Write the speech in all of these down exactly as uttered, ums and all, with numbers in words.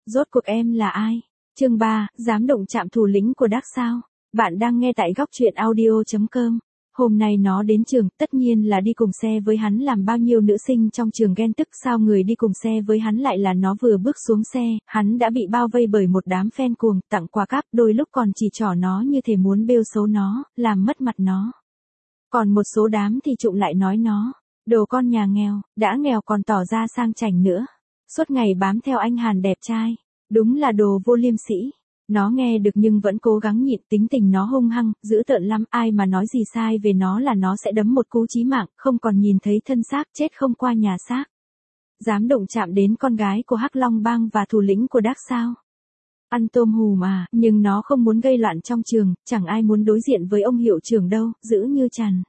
Rốt cuộc em là ai? Chương ba, dám động chạm thủ lĩnh của Đắc sao? Bạn đang nghe tại góc truyện audio chấm com. Hôm nay nó đến trường, tất nhiên là đi cùng xe với hắn, làm bao nhiêu nữ sinh trong trường ghen tức sao người đi cùng xe với hắn lại là nó. Vừa bước xuống xe, hắn đã bị bao vây bởi một đám fan cuồng, tặng quà cáp, đôi lúc còn chỉ trỏ nó như thể muốn bêu xấu nó, làm mất mặt nó. Còn một số đám thì trụng lại nói nó, đồ con nhà nghèo, đã nghèo còn tỏ ra sang chảnh nữa. Suốt ngày bám theo anh Hàn đẹp trai, đúng là đồ vô liêm sỉ. Nó nghe được nhưng vẫn cố gắng nhịn, tính tình nó hung hăng, dữ tợn lắm, ai mà nói gì sai về nó là nó sẽ đấm một cú chí mạng, không còn nhìn thấy thân xác, chết không qua nhà xác. Dám động chạm đến con gái của Hắc Long Bang và thủ lĩnh của Đắc sao? Ăn tôm hùm mà, nhưng nó không muốn gây loạn trong trường, chẳng ai muốn đối diện với ông hiệu trưởng đâu, dữ như chằn.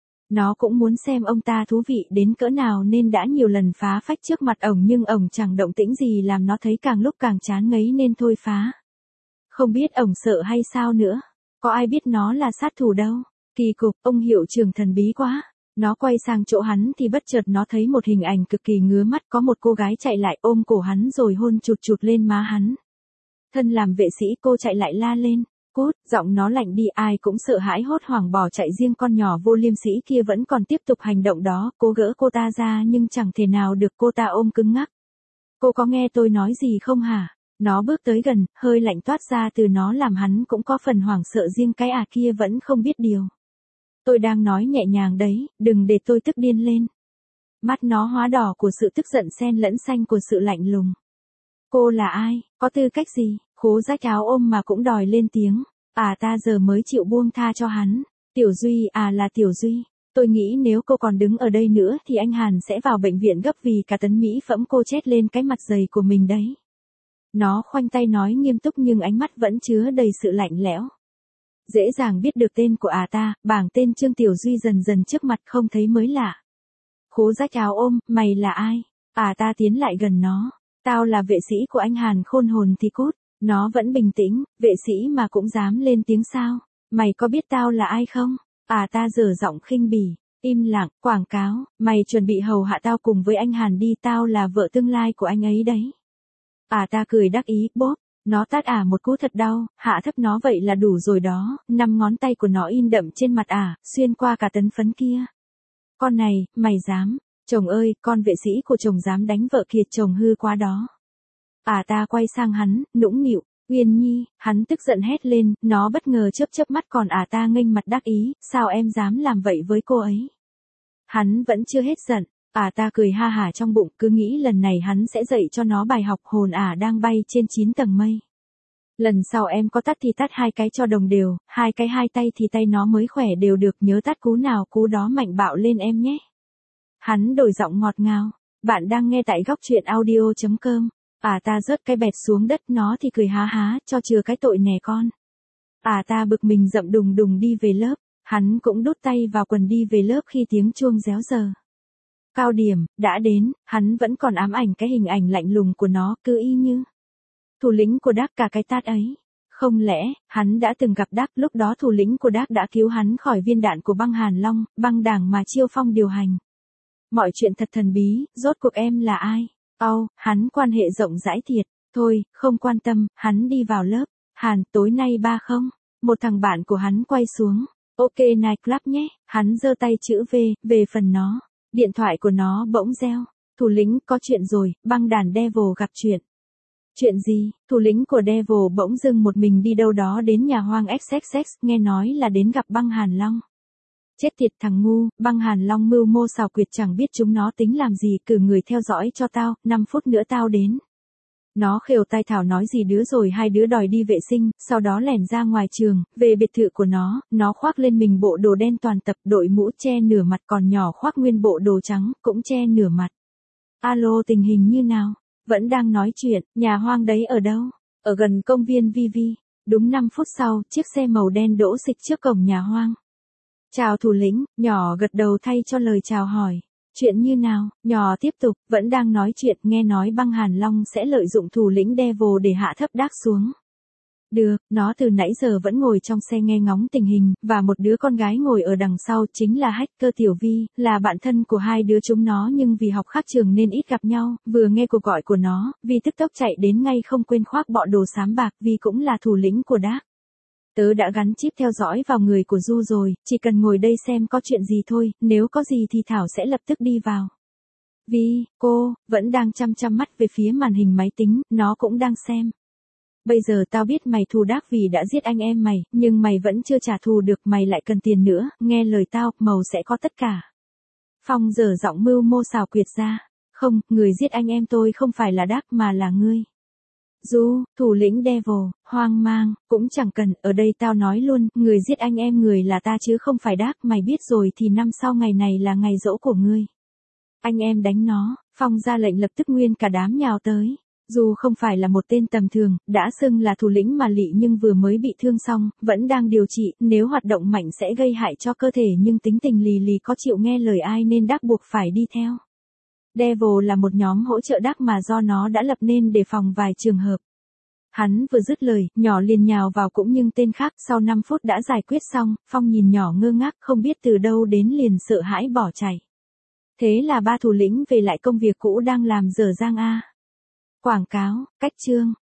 Nó cũng muốn xem ông ta thú vị đến cỡ nào nên đã nhiều lần phá phách trước mặt ổng nhưng ổng chẳng động tĩnh gì, làm nó thấy càng lúc càng chán ngấy nên thôi phá. Không biết ổng sợ hay sao nữa, có ai biết nó là sát thủ đâu. Kỳ cục, ông hiệu trưởng thần bí quá. Nó quay sang chỗ hắn thì bất chợt nó thấy một hình ảnh cực kỳ ngứa mắt, có một cô gái chạy lại ôm cổ hắn rồi hôn chụt chụt lên má hắn. Thân làm vệ sĩ cô chạy lại la lên, cút, giọng nó lạnh đi, ai cũng sợ hãi hốt hoảng bỏ chạy, riêng con nhỏ vô liêm sĩ kia vẫn còn tiếp tục hành động đó, cố gỡ cô ta ra nhưng chẳng thể nào được, cô ta ôm cứng ngắc. Cô có nghe tôi nói gì không hả? Nó bước tới gần, hơi lạnh toát ra từ nó làm hắn cũng có phần hoảng sợ, riêng cái à kia vẫn không biết điều. Tôi đang nói nhẹ nhàng đấy, đừng để tôi tức điên lên. Mắt nó hóa đỏ của sự tức giận xen lẫn xanh của sự lạnh lùng. Cô là ai, có tư cách gì? Khố rách áo ôm mà cũng đòi lên tiếng. À ta giờ mới chịu buông tha cho hắn. Tiểu Duy à, là Tiểu Duy. Tôi nghĩ nếu cô còn đứng ở đây nữa thì anh Hàn sẽ vào bệnh viện gấp vì cả tấn mỹ phẩm cô chết lên cái mặt dày của mình đấy. Nó khoanh tay nói nghiêm túc nhưng ánh mắt vẫn chứa đầy sự lạnh lẽo. Dễ dàng biết được tên của à ta, bảng tên Trương Tiểu Duy dần dần trước mặt không thấy mới lạ. Khố rách áo ôm, mày là ai? À ta tiến lại gần nó. Tao là vệ sĩ của anh Hàn, khôn hồn thì cút. Nó vẫn bình tĩnh, vệ sĩ mà cũng dám lên tiếng sao? Mày có biết tao là ai không? À ta giở giọng khinh bỉ, im lặng, quảng cáo, mày chuẩn bị hầu hạ tao cùng với anh Hàn đi, tao là vợ tương lai của anh ấy đấy. À ta cười đắc ý, bốp, nó tát ả à một cú thật đau, hạ thấp nó vậy là đủ rồi đó, năm ngón tay của nó in đậm trên mặt ả, à, xuyên qua cả tấn phấn kia. Con này, mày dám, chồng ơi, con vệ sĩ của chồng dám đánh vợ kiệt chồng hư quá đó. À ta quay sang hắn, nũng nịu, Uyên Nhi, hắn tức giận hét lên, nó bất ngờ chớp chớp mắt, còn à ta nghênh mặt đắc ý, sao em dám làm vậy với cô ấy? Hắn vẫn chưa hết giận, à ta cười ha hả trong bụng, cứ nghĩ lần này hắn sẽ dạy cho nó bài học, hồn ả à đang bay trên chín tầng mây. Lần sau em có tát thì tát hai cái cho đồng đều, hai cái hai tay thì tay nó mới khỏe đều được, nhớ tát cú nào cú đó mạnh bạo lên em nhé. Hắn đổi giọng ngọt ngào, bạn đang nghe tại góc truyện audio chấm com. À ta rớt cái bẹt xuống đất, nó thì cười há há, cho chừa cái tội nè con. À ta bực mình dậm đùng đùng đi về lớp, hắn cũng đút tay vào quần đi về lớp khi tiếng chuông réo giờ. Cao điểm, đã đến, hắn vẫn còn ám ảnh cái hình ảnh lạnh lùng của nó, cứ y như thủ lĩnh của Đắc cả cái tát ấy. Không lẽ, hắn đã từng gặp Đắc, lúc đó thủ lĩnh của Đắc đã cứu hắn khỏi viên đạn của băng Hàn Long, băng đảng mà Chiêu Phong điều hành. Mọi chuyện thật thần bí, rốt cuộc em là ai? Âu, oh, hắn quan hệ rộng rãi thiệt. Thôi, không quan tâm, hắn đi vào lớp. Hàn, tối nay ba không? Một thằng bạn của hắn quay xuống. Ok nightclub nhé. Hắn giơ tay chữ V, về phần nó. Điện thoại của nó bỗng reo. Thủ lĩnh, có chuyện rồi, băng đàn Devil gặp chuyện. Chuyện gì? Thủ lĩnh của Devil bỗng dưng một mình đi đâu đó đến nhà hoang ích ích ích, nghe nói là đến gặp băng Hàn Long. Chết tiệt thằng ngu, băng Hàn Long mưu mô xào quyệt, chẳng biết chúng nó tính làm gì, cử người theo dõi cho tao, năm phút nữa tao đến. Nó khều tai thảo nói gì đứa rồi hai đứa đòi đi vệ sinh, sau đó lẻn ra ngoài trường, về biệt thự của nó, nó khoác lên mình bộ đồ đen toàn tập, đội mũ che nửa mặt, còn nhỏ khoác nguyên bộ đồ trắng, cũng che nửa mặt. Alo, tình hình như nào? Vẫn đang nói chuyện, nhà hoang đấy ở đâu? Ở gần công viên Vi Vi. Đúng năm phút sau, chiếc xe màu đen đỗ xịch trước cổng nhà hoang. Chào thủ lĩnh, nhỏ gật đầu thay cho lời chào hỏi. Chuyện như nào? Nhỏ tiếp tục, vẫn đang nói chuyện, nghe nói băng Hàn Long sẽ lợi dụng thủ lĩnh Devil để hạ thấp Đắc xuống. Được, nó từ nãy giờ vẫn ngồi trong xe nghe ngóng tình hình, và một đứa con gái ngồi ở đằng sau chính là hacker Tiểu Vi, là bạn thân của hai đứa chúng nó nhưng vì học khác trường nên ít gặp nhau, vừa nghe cuộc gọi của nó, Vi tức tốc chạy đến ngay không quên khoác bộ đồ xám bạc, Vi cũng là thủ lĩnh của Dark. Tớ đã gắn chip theo dõi vào người của Du rồi, chỉ cần ngồi đây xem có chuyện gì thôi, nếu có gì thì Thảo sẽ lập tức đi vào. Vi, cô, vẫn đang chăm chăm mắt về phía màn hình máy tính, nó cũng đang xem. Bây giờ tao biết mày thù Dark vì đã giết anh em mày, nhưng mày vẫn chưa trả thù được, mày lại cần tiền nữa, nghe lời tao, màu sẽ có tất cả. Phong dở giọng mưu mô xảo quyệt ra. Không, người giết anh em tôi không phải là Dark mà là ngươi. Du, thủ lĩnh Devil, hoang mang, cũng chẳng cần, ở đây tao nói luôn, người giết anh em người là ta chứ không phải Dark, mày biết rồi thì năm sau ngày này là ngày giỗ của ngươi. Anh em đánh nó, Phong ra lệnh lập tức nguyên cả đám nhào tới. Dù không phải là một tên tầm thường, đã xưng là thủ lĩnh mà lị nhưng vừa mới bị thương xong, vẫn đang điều trị, nếu hoạt động mạnh sẽ gây hại cho cơ thể nhưng tính tình lì lì có chịu nghe lời ai nên Dark buộc phải đi theo. Devil là một nhóm hỗ trợ Dark mà do nó đã lập nên để phòng vài trường hợp. Hắn vừa dứt lời, nhỏ liền nhào vào cũng nhưng tên khác sau năm phút đã giải quyết xong, Phong nhìn nhỏ ngơ ngác không biết từ đâu đến liền sợ hãi bỏ chạy. Thế là ba thủ lĩnh về lại công việc cũ đang làm dở dang a. Quảng cáo, cách chương,